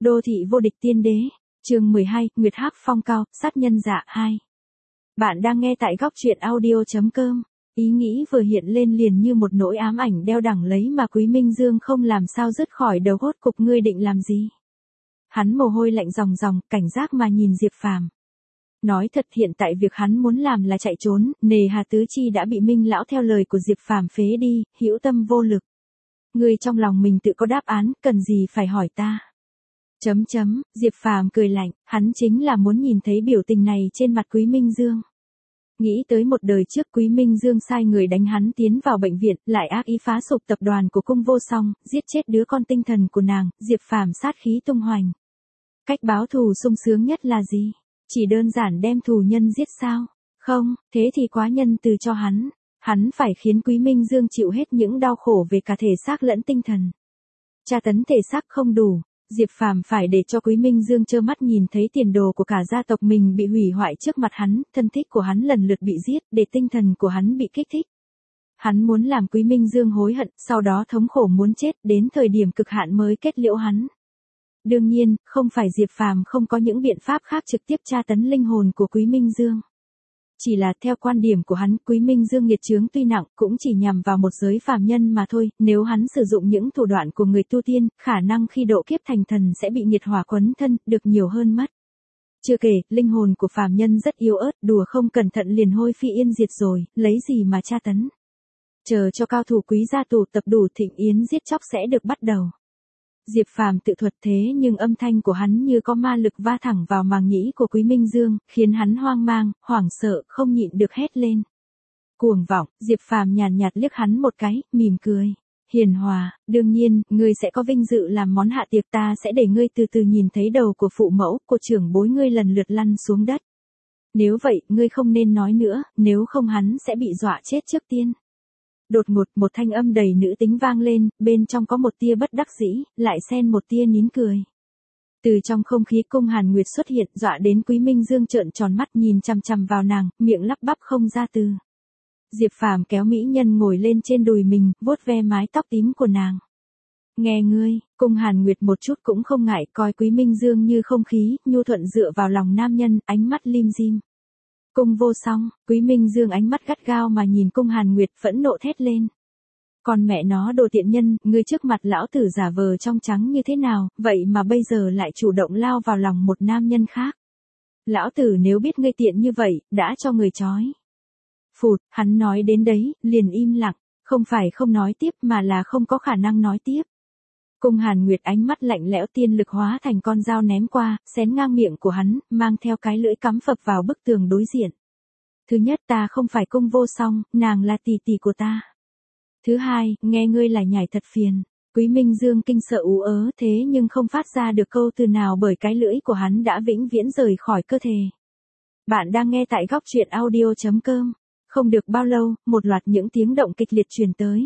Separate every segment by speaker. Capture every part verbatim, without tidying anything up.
Speaker 1: Đô thị vô địch tiên đế, chương mười hai, Nguyệt Hắc phong cao, sát nhân dạ hai. Bạn đang nghe tại góc truyện audio.com. Ý nghĩ vừa hiện lên liền như một nỗi ám ảnh đeo đẳng lấy mà Quý Minh Dương không làm sao dứt khỏi đầu hốt cục. Ngươi định làm gì? Hắn mồ hôi lạnh ròng ròng, cảnh giác mà nhìn Diệp Phàm. Nói thật, hiện tại việc hắn muốn làm là chạy trốn, nề hà tứ chi đã bị Minh lão theo lời của Diệp Phàm phế đi, hữu tâm vô lực. Ngươi trong lòng mình tự có đáp án, cần gì phải hỏi ta? Chấm chấm, Diệp Phàm cười lạnh, hắn chính là muốn nhìn thấy biểu tình này trên mặt Quý Minh Dương. Nghĩ tới một đời trước Quý Minh Dương sai người đánh hắn tiến vào bệnh viện, lại ác ý phá sụp tập đoàn của Cung Vô Song, giết chết đứa con tinh thần của nàng, Diệp Phàm sát khí tung hoành. Cách báo thù sung sướng nhất là gì? Chỉ đơn giản đem thù nhân giết sao? Không, thế thì quá nhân từ cho hắn. Hắn phải khiến Quý Minh Dương chịu hết những đau khổ về cả thể xác lẫn tinh thần. Tra tấn thể xác không đủ, Diệp Phàm phải để cho Quý Minh Dương trơ mắt nhìn thấy tiền đồ của cả gia tộc mình bị hủy hoại trước mặt hắn, thân thích của hắn lần lượt bị giết, để tinh thần của hắn bị kích thích. Hắn muốn làm Quý Minh Dương hối hận, sau đó thống khổ muốn chết, đến thời điểm cực hạn mới kết liễu hắn. Đương nhiên, không phải Diệp Phàm không có những biện pháp khác trực tiếp tra tấn linh hồn của Quý Minh Dương. Chỉ là theo quan điểm của hắn, Quý Minh Dương nghiệt chướng tuy nặng cũng chỉ nhằm vào một giới phàm nhân mà thôi, nếu hắn sử dụng những thủ đoạn của người tu tiên, khả năng khi độ kiếp thành thần sẽ bị nghiệt hỏa quấn thân, được nhiều hơn mất. Chưa kể, linh hồn của phàm nhân rất yếu ớt, đùa không cẩn thận liền hôi phi yên diệt rồi, lấy gì mà tra tấn. Chờ cho cao thủ Quý gia tụ tập đủ thịnh yến giết chóc sẽ được bắt đầu. Diệp Phàm tự thuật thế nhưng âm thanh của hắn như có ma lực va thẳng vào màng nhĩ của Quý Minh Dương, khiến hắn hoang mang, hoảng sợ, không nhịn được hét lên. Cuồng vọng, Diệp Phàm nhàn nhạt liếc hắn một cái, mỉm cười. Hiền hòa, đương nhiên, ngươi sẽ có vinh dự làm món hạ tiệc, ta sẽ để ngươi từ từ nhìn thấy đầu của phụ mẫu, của trưởng bối ngươi lần lượt lăn xuống đất. Nếu vậy, ngươi không nên nói nữa, nếu không hắn sẽ bị dọa chết trước tiên. Đột ngột một thanh âm đầy nữ tính vang lên, bên trong có một tia bất đắc dĩ, lại xen một tia nín cười. Từ trong không khí Cung Hàn Nguyệt xuất hiện, dọa đến Quý Minh Dương trợn tròn mắt nhìn chằm chằm vào nàng, miệng lắp bắp không ra từ. Diệp Phàm kéo mỹ nhân ngồi lên trên đùi mình, vuốt ve mái tóc tím của nàng. Nghe ngươi, Cung Hàn Nguyệt một chút cũng không ngại, coi Quý Minh Dương như không khí, nhu thuận dựa vào lòng nam nhân, ánh mắt lim dim. Cung Vô Song, Quý Minh Dương ánh mắt gắt gao mà nhìn Cung Hàn Nguyệt, phẫn nộ thét lên. Còn mẹ nó đồ tiện nhân, ngươi trước mặt lão tử giả vờ trong trắng như thế nào, vậy mà bây giờ lại chủ động lao vào lòng một nam nhân khác. Lão tử nếu biết ngươi tiện như vậy, đã cho người trói. Phụt, hắn nói đến đấy, liền im lặng, không phải không nói tiếp mà là không có khả năng nói tiếp. Cung Hàn Nguyệt ánh mắt lạnh lẽo tiên lực hóa thành con dao ném qua, xén ngang miệng của hắn, mang theo cái lưỡi cắm phập vào bức tường đối diện. Thứ nhất, ta không phải Cung Vô Song, nàng là tỷ tỷ của ta. Thứ hai, nghe ngươi lại nhảy thật phiền. Quý Minh Dương kinh sợ ú ớ thế nhưng không phát ra được câu từ nào bởi cái lưỡi của hắn đã vĩnh viễn rời khỏi cơ thể. Bạn đang nghe tại góc truyện audio.com. Không được bao lâu, một loạt những tiếng động kịch liệt truyền tới.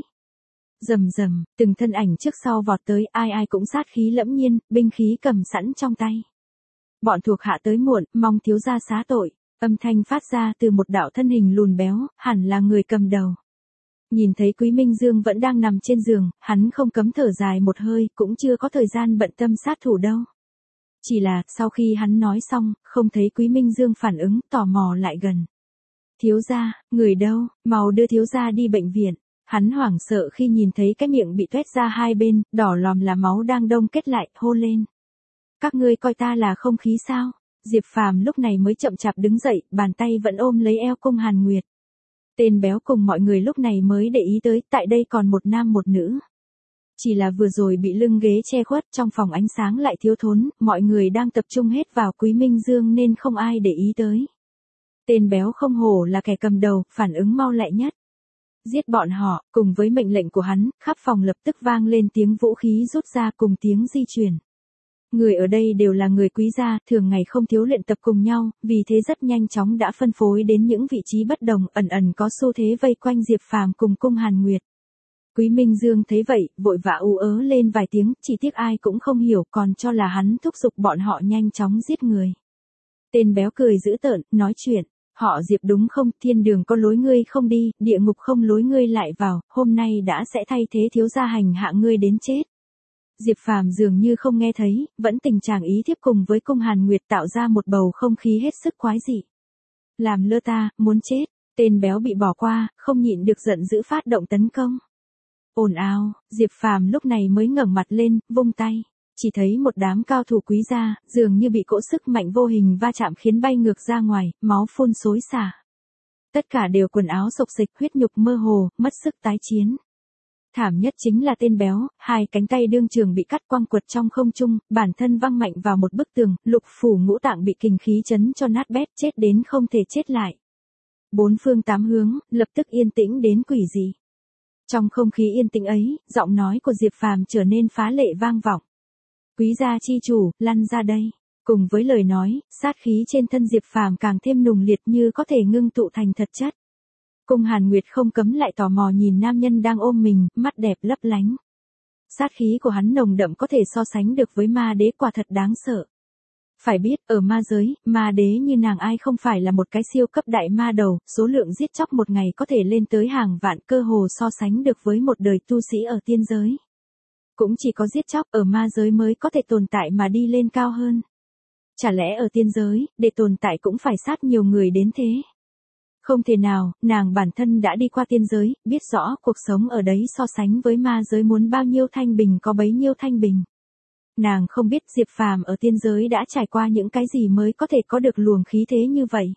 Speaker 1: Rầm rầm, từng thân ảnh trước sau vọt tới, ai ai cũng sát khí lẫm nhiên, binh khí cầm sẵn trong tay. Bọn thuộc hạ tới muộn, mong thiếu gia xá tội, âm thanh phát ra từ một đạo thân hình lùn béo, hẳn là người cầm đầu. Nhìn thấy Quý Minh Dương vẫn đang nằm trên giường, hắn không cấm thở dài một hơi, cũng chưa có thời gian bận tâm sát thủ đâu. Chỉ là, sau khi hắn nói xong, không thấy Quý Minh Dương phản ứng, tò mò lại gần. Thiếu gia, người đâu, mau đưa thiếu gia đi bệnh viện. Hắn hoảng sợ khi nhìn thấy cái miệng bị tuét ra hai bên, đỏ lòm là máu đang đông kết lại, hô lên. Các ngươi coi ta là không khí sao? Diệp Phàm lúc này mới chậm chạp đứng dậy, bàn tay vẫn ôm lấy eo Cung Hàn Nguyệt. Tên béo cùng mọi người lúc này mới để ý tới, tại đây còn một nam một nữ. Chỉ là vừa rồi bị lưng ghế che khuất, trong phòng ánh sáng lại thiếu thốn, mọi người đang tập trung hết vào Quý Minh Dương nên không ai để ý tới. Tên béo không hổ là kẻ cầm đầu, phản ứng mau lẹ nhất. Giết bọn họ, cùng với mệnh lệnh của hắn, khắp phòng lập tức vang lên tiếng vũ khí rút ra cùng tiếng di chuyển. Người ở đây đều là người Quý gia, thường ngày không thiếu luyện tập cùng nhau, vì thế rất nhanh chóng đã phân phối đến những vị trí bất đồng, ẩn ẩn có xu thế vây quanh Diệp Phàm cùng Cung Hàn Nguyệt. Quý Minh Dương thấy vậy, vội vã ú ớ lên vài tiếng, chỉ tiếc ai cũng không hiểu, còn cho là hắn thúc giục bọn họ nhanh chóng giết người. Tên béo cười dữ tợn, nói chuyện. Họ Diệp đúng không, thiên đường có lối ngươi không đi, địa ngục không lối ngươi lại vào, hôm nay đã sẽ thay thế thiếu gia hành hạ ngươi đến chết. Diệp Phàm dường như không nghe thấy, vẫn tình trạng ý thiếp cùng với cung Hàn Nguyệt tạo ra một bầu không khí hết sức quái dị. Làm lơ ta, muốn chết, tên béo bị bỏ qua, không nhịn được giận dữ phát động tấn công. Ồn ào, Diệp Phàm lúc này mới ngẩng mặt lên, vung tay. Chỉ thấy một đám cao thủ quý gia, dường như bị cỗ sức mạnh vô hình va chạm khiến bay ngược ra ngoài, máu phun xối xả. Tất cả đều quần áo xộc xịch, huyết nhục mơ hồ, mất sức tái chiến. Thảm nhất chính là tên béo, hai cánh tay đương trường bị cắt quăng quật trong không trung, bản thân văng mạnh vào một bức tường, lục phủ ngũ tạng bị kình khí chấn cho nát bét, chết đến không thể chết lại. Bốn phương tám hướng, lập tức yên tĩnh đến quỷ dị. Trong không khí yên tĩnh ấy, giọng nói của Diệp Phàm trở nên phá lệ vang vọng. Quý gia chi chủ, lăn ra đây. Cùng với lời nói, sát khí trên thân Diệp Phàm càng thêm nùng liệt như có thể ngưng tụ thành thật chất. Cung Hàn Nguyệt không cấm lại tò mò nhìn nam nhân đang ôm mình, mắt đẹp lấp lánh. Sát khí của hắn nồng đậm có thể so sánh được với ma đế, quả thật đáng sợ. Phải biết, ở ma giới, ma đế như nàng ai không phải là một cái siêu cấp đại ma đầu, số lượng giết chóc một ngày có thể lên tới hàng vạn, cơ hồ so sánh được với một đời tu sĩ ở tiên giới. Cũng chỉ có giết chóc ở ma giới mới có thể tồn tại mà đi lên cao hơn. Chả lẽ ở tiên giới, để tồn tại cũng phải sát nhiều người đến thế? Không thể nào, nàng bản thân đã đi qua tiên giới, biết rõ cuộc sống ở đấy so sánh với ma giới muốn bao nhiêu thanh bình có bấy nhiêu thanh bình. Nàng không biết Diệp Phàm ở tiên giới đã trải qua những cái gì mới có thể có được luồng khí thế như vậy.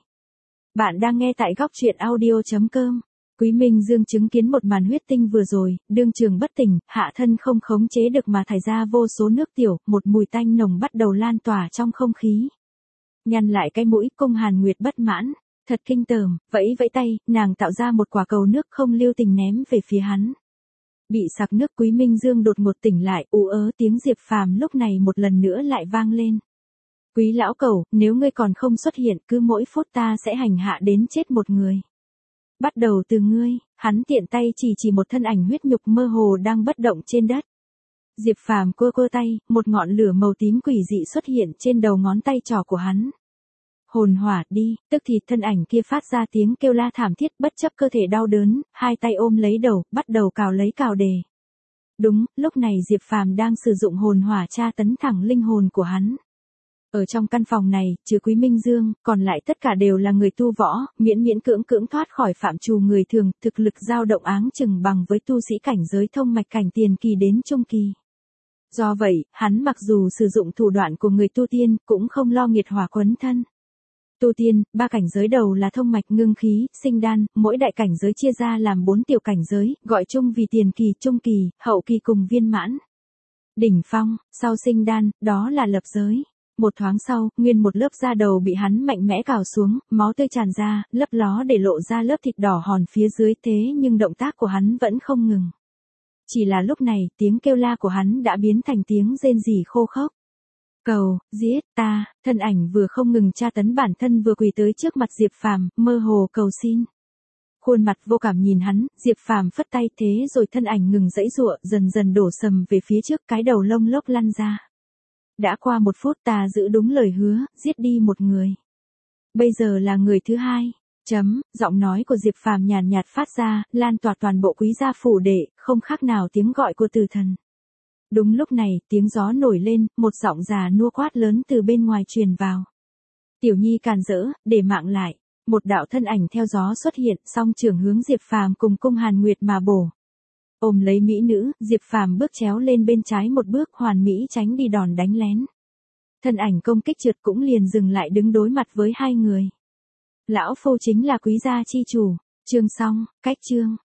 Speaker 1: Bạn đang nghe tại góc truyện audio chấm com. Quý Minh Dương chứng kiến một màn huyết tinh vừa rồi, đương trường bất tỉnh, hạ thân không khống chế được mà thải ra vô số nước tiểu, một mùi tanh nồng bắt đầu lan tỏa trong không khí. Nhăn lại cái mũi, Cung Hàn Nguyệt bất mãn, thật kinh tởm, vẫy vẫy tay, nàng tạo ra một quả cầu nước không lưu tình ném về phía hắn. Bị sặc nước, Quý Minh Dương đột ngột tỉnh lại, ú ớ tiếng Diệp Phàm lúc này một lần nữa lại vang lên. Quý lão cẩu, nếu ngươi còn không xuất hiện, cứ mỗi phút ta sẽ hành hạ đến chết một người. Bắt đầu từ ngươi, hắn tiện tay chỉ chỉ một thân ảnh huyết nhục mơ hồ đang bất động trên đất. Diệp Phàm cua cua tay, một ngọn lửa màu tím quỷ dị xuất hiện trên đầu ngón tay trỏ của hắn. Hồn hỏa đi, tức thì thân ảnh kia phát ra tiếng kêu la thảm thiết, bất chấp cơ thể đau đớn, hai tay ôm lấy đầu, bắt đầu cào lấy cào đề. Đúng, lúc này Diệp Phàm đang sử dụng hồn hỏa tra tấn thẳng linh hồn của hắn. Ở trong căn phòng này, trừ Quý Minh Dương, còn lại tất cả đều là người tu võ, miễn miễn cưỡng cưỡng thoát khỏi phạm trù người thường, thực lực dao động áng chừng bằng với tu sĩ cảnh giới thông mạch cảnh tiền kỳ đến trung kỳ. Do vậy, hắn mặc dù sử dụng thủ đoạn của người tu tiên, cũng không lo nghiệt hỏa quấn thân. Tu tiên, ba cảnh giới đầu là thông mạch, ngưng khí, sinh đan, mỗi đại cảnh giới chia ra làm bốn tiểu cảnh giới, gọi chung vì tiền kỳ, trung kỳ, hậu kỳ cùng viên mãn. Đỉnh phong, sau sinh đan, đó là lập giới. Một thoáng sau, nguyên một lớp da đầu bị hắn mạnh mẽ cào xuống, máu tươi tràn ra, lấp ló để lộ ra lớp thịt đỏ hòn phía dưới, thế nhưng động tác của hắn vẫn không ngừng. Chỉ là lúc này, tiếng kêu la của hắn đã biến thành tiếng rên rỉ khô khốc. Cầu, giết ta, thân ảnh vừa không ngừng tra tấn bản thân vừa quỳ tới trước mặt Diệp Phàm, mơ hồ cầu xin. Khuôn mặt vô cảm nhìn hắn, Diệp Phàm phất tay, thế rồi thân ảnh ngừng giãy giụa, dần dần đổ sầm về phía trước, cái đầu lông lốc lăn ra. Đã qua một phút, ta giữ đúng lời hứa, giết đi một người. Bây giờ là người thứ hai. Chấm, giọng nói của Diệp Phàm nhàn nhạt phát ra, lan tỏa toàn bộ Quý gia phủ đệ, không khác nào tiếng gọi của tử thần. Đúng lúc này, tiếng gió nổi lên, một giọng già nua quát lớn từ bên ngoài truyền vào. Tiểu Nhi càn rỡ, để mạng lại. Một đạo thân ảnh theo gió xuất hiện, song trường hướng Diệp Phàm cùng Cung Hàn Nguyệt mà bổ. Ôm lấy mỹ nữ, Diệp Phàm bước chéo lên bên trái một bước, hoàn mỹ tránh đi đòn đánh lén. Thân ảnh công kích trượt cũng liền dừng lại đứng đối mặt với hai người. Lão phu chính là Quý gia chi chủ. Chương xong, cách chương.